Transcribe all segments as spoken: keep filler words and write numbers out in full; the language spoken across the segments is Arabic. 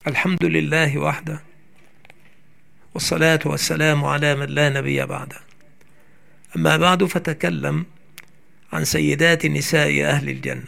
الحمد لله وحده، والصلاة والسلام على من لا نبي بعده. أما بعد، فتكلم عن سيدات نساء أهل الجنة.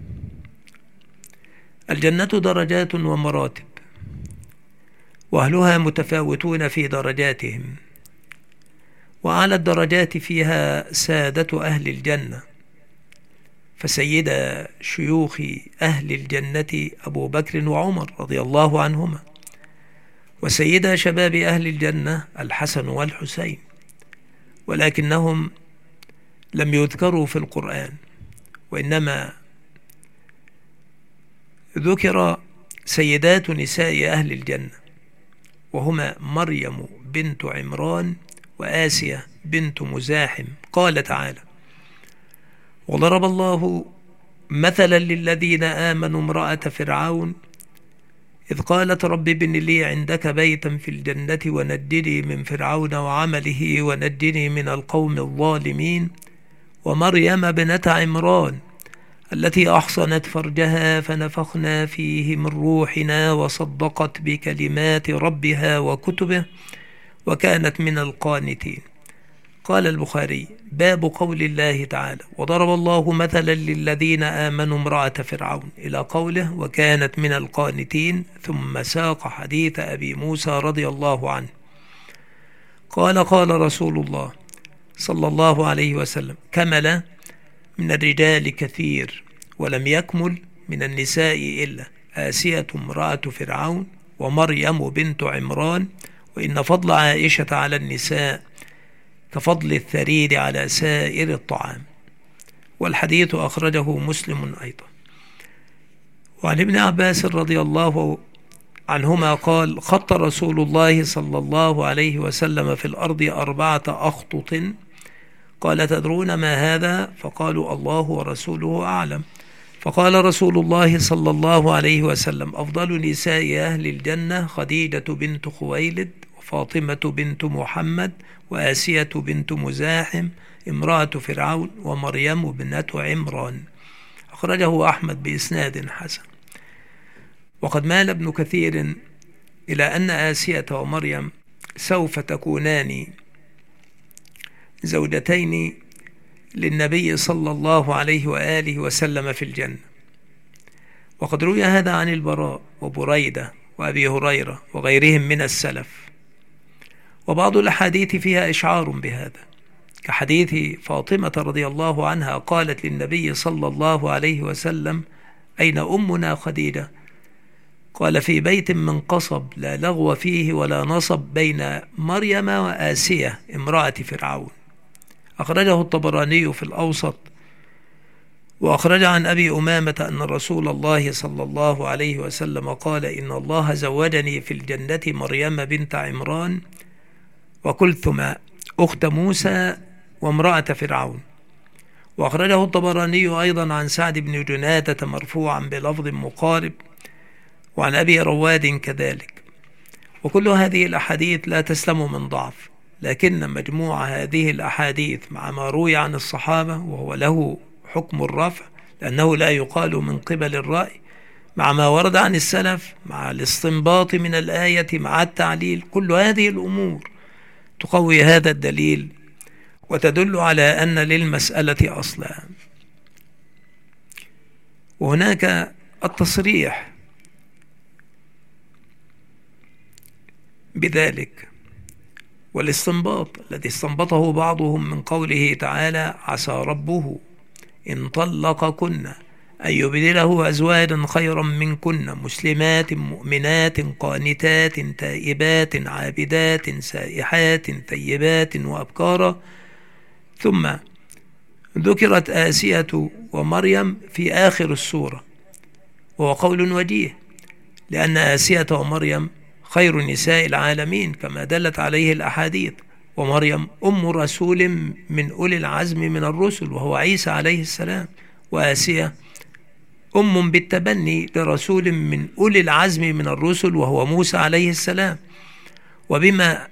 الجنة درجات ومراتب، وأهلها متفاوتون في درجاتهم، وأعلى الدرجات فيها سادة أهل الجنة، فسيد شيوخ أهل الجنة أبو بكر وعمر رضي الله عنهما، وسيد شباب أهل الجنة الحسن والحسين، ولكنهم لم يذكروا في القرآن، وإنما ذكر سيدات نساء أهل الجنة، وهما مريم بنت عمران وآسية بنت مزاحم. قال تعالى: وضرب الله مثلا للذين آمنوا امرأة فرعون إذ قالت رب ابن لي عندك بيتا في الجنة ونجني من فرعون وعمله ونجني من القوم الظالمين، ومريم ابنة عمران التي أحصنت فرجها فنفخنا فيه من روحنا وصدقت بكلمات ربها وكتبه وكانت من القانتين. قال البخاري: باب قول الله تعالى: وضرب الله مثلا للذين آمنوا امرأة فرعون، إلى قوله وكانت من القانتين، ثم ساق حديث أبي موسى رضي الله عنه قال: قال رسول الله صلى الله عليه وسلم: كمل من الرجال كثير ولم يكمل من النساء إلا آسية امرأة فرعون ومريم بنت عمران، وإن فضل عائشة على النساء كفضل الثريد على سائر الطعام. والحديث أخرجه مسلم أيضا. وعن ابن عباس رضي الله عنهما قال: خط رسول الله صلى الله عليه وسلم في الأرض أربعة أخطط. قال: تدرون ما هذا؟ فقالوا: الله ورسوله أعلم. فقال رسول الله صلى الله عليه وسلم: أفضل نساء أهل الجنة خديجة بنت خويلد، وفاطمة بنت محمد، وآسية بنت مزاحم امرأة فرعون، ومريم ابنة عمران. أخرجه أحمد بإسناد حسن. وقد مال ابن كثير إلى أن آسية ومريم سوف تكونان زوجتين للنبي صلى الله عليه وآله وسلم في الجنة. وقد روي هذا عن البراء وبريدة وأبي هريرة وغيرهم من السلف. وبعض الأحاديث فيها إشعار بهذا، كحديث فاطمة رضي الله عنها قالت للنبي صلى الله عليه وسلم: أين أمنا خديجة؟ قال: في بيت من قصب لا لغو فيه ولا نصب بين مريم وآسية امرأة فرعون. أخرجه الطبراني في الأوسط. وأخرج عن أبي أمامة أن رسول الله صلى الله عليه وسلم قال: إن الله زوجني في الجنة مريم بنت عمران وكلثم أخت موسى وامرأة فرعون. وأخرجه الطبراني أيضا عن سعد بن جنادة مرفوعا بلفظ مقارب، وعن أبي رواد كذلك. وكل هذه الأحاديث لا تسلم من ضعف، لكن مجموع هذه الأحاديث مع ما روي عن الصحابة، وهو له حكم الرفع لأنه لا يقال من قبل الرأي، مع ما ورد عن السلف، مع الاستنباط من الآية، مع التعليل، كل هذه الأمور تقوي هذا الدليل وتدل على أن للمسألة أصلا. وهناك التصريح بذلك والاستنباط الذي استنبطه بعضهم من قوله تعالى: عسى ربه إن طلقكن أن يبدله أزواجا خيرا منكن مسلمات مؤمنات قانتات تائبات عابدات سائحات ثيبات وأبكارا. ثم ذكرت آسية ومريم في آخر السورة، وهو قول وجيه، لأن آسية ومريم خير نساء العالمين كما دلت عليه الأحاديث، ومريم أم رسول من أولي العزم من الرسل وهو عيسى عليه السلام، وآسية أم بالتبني لرسول من أولي العزم من الرسل وهو موسى عليه السلام. وبما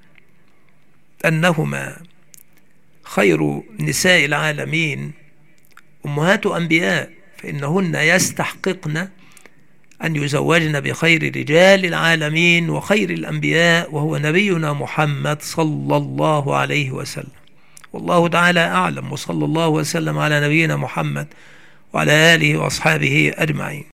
أنهما خير نساء العالمين أمهات أنبياء، فإنهن يستحققن أن يزوجنا بخير رجال العالمين وخير الأنبياء، وهو نبينا محمد صلى الله عليه وسلم. والله تعالى أعلم، وصلى الله وسلم على نبينا محمد وعلى آله وأصحابه أجمعين.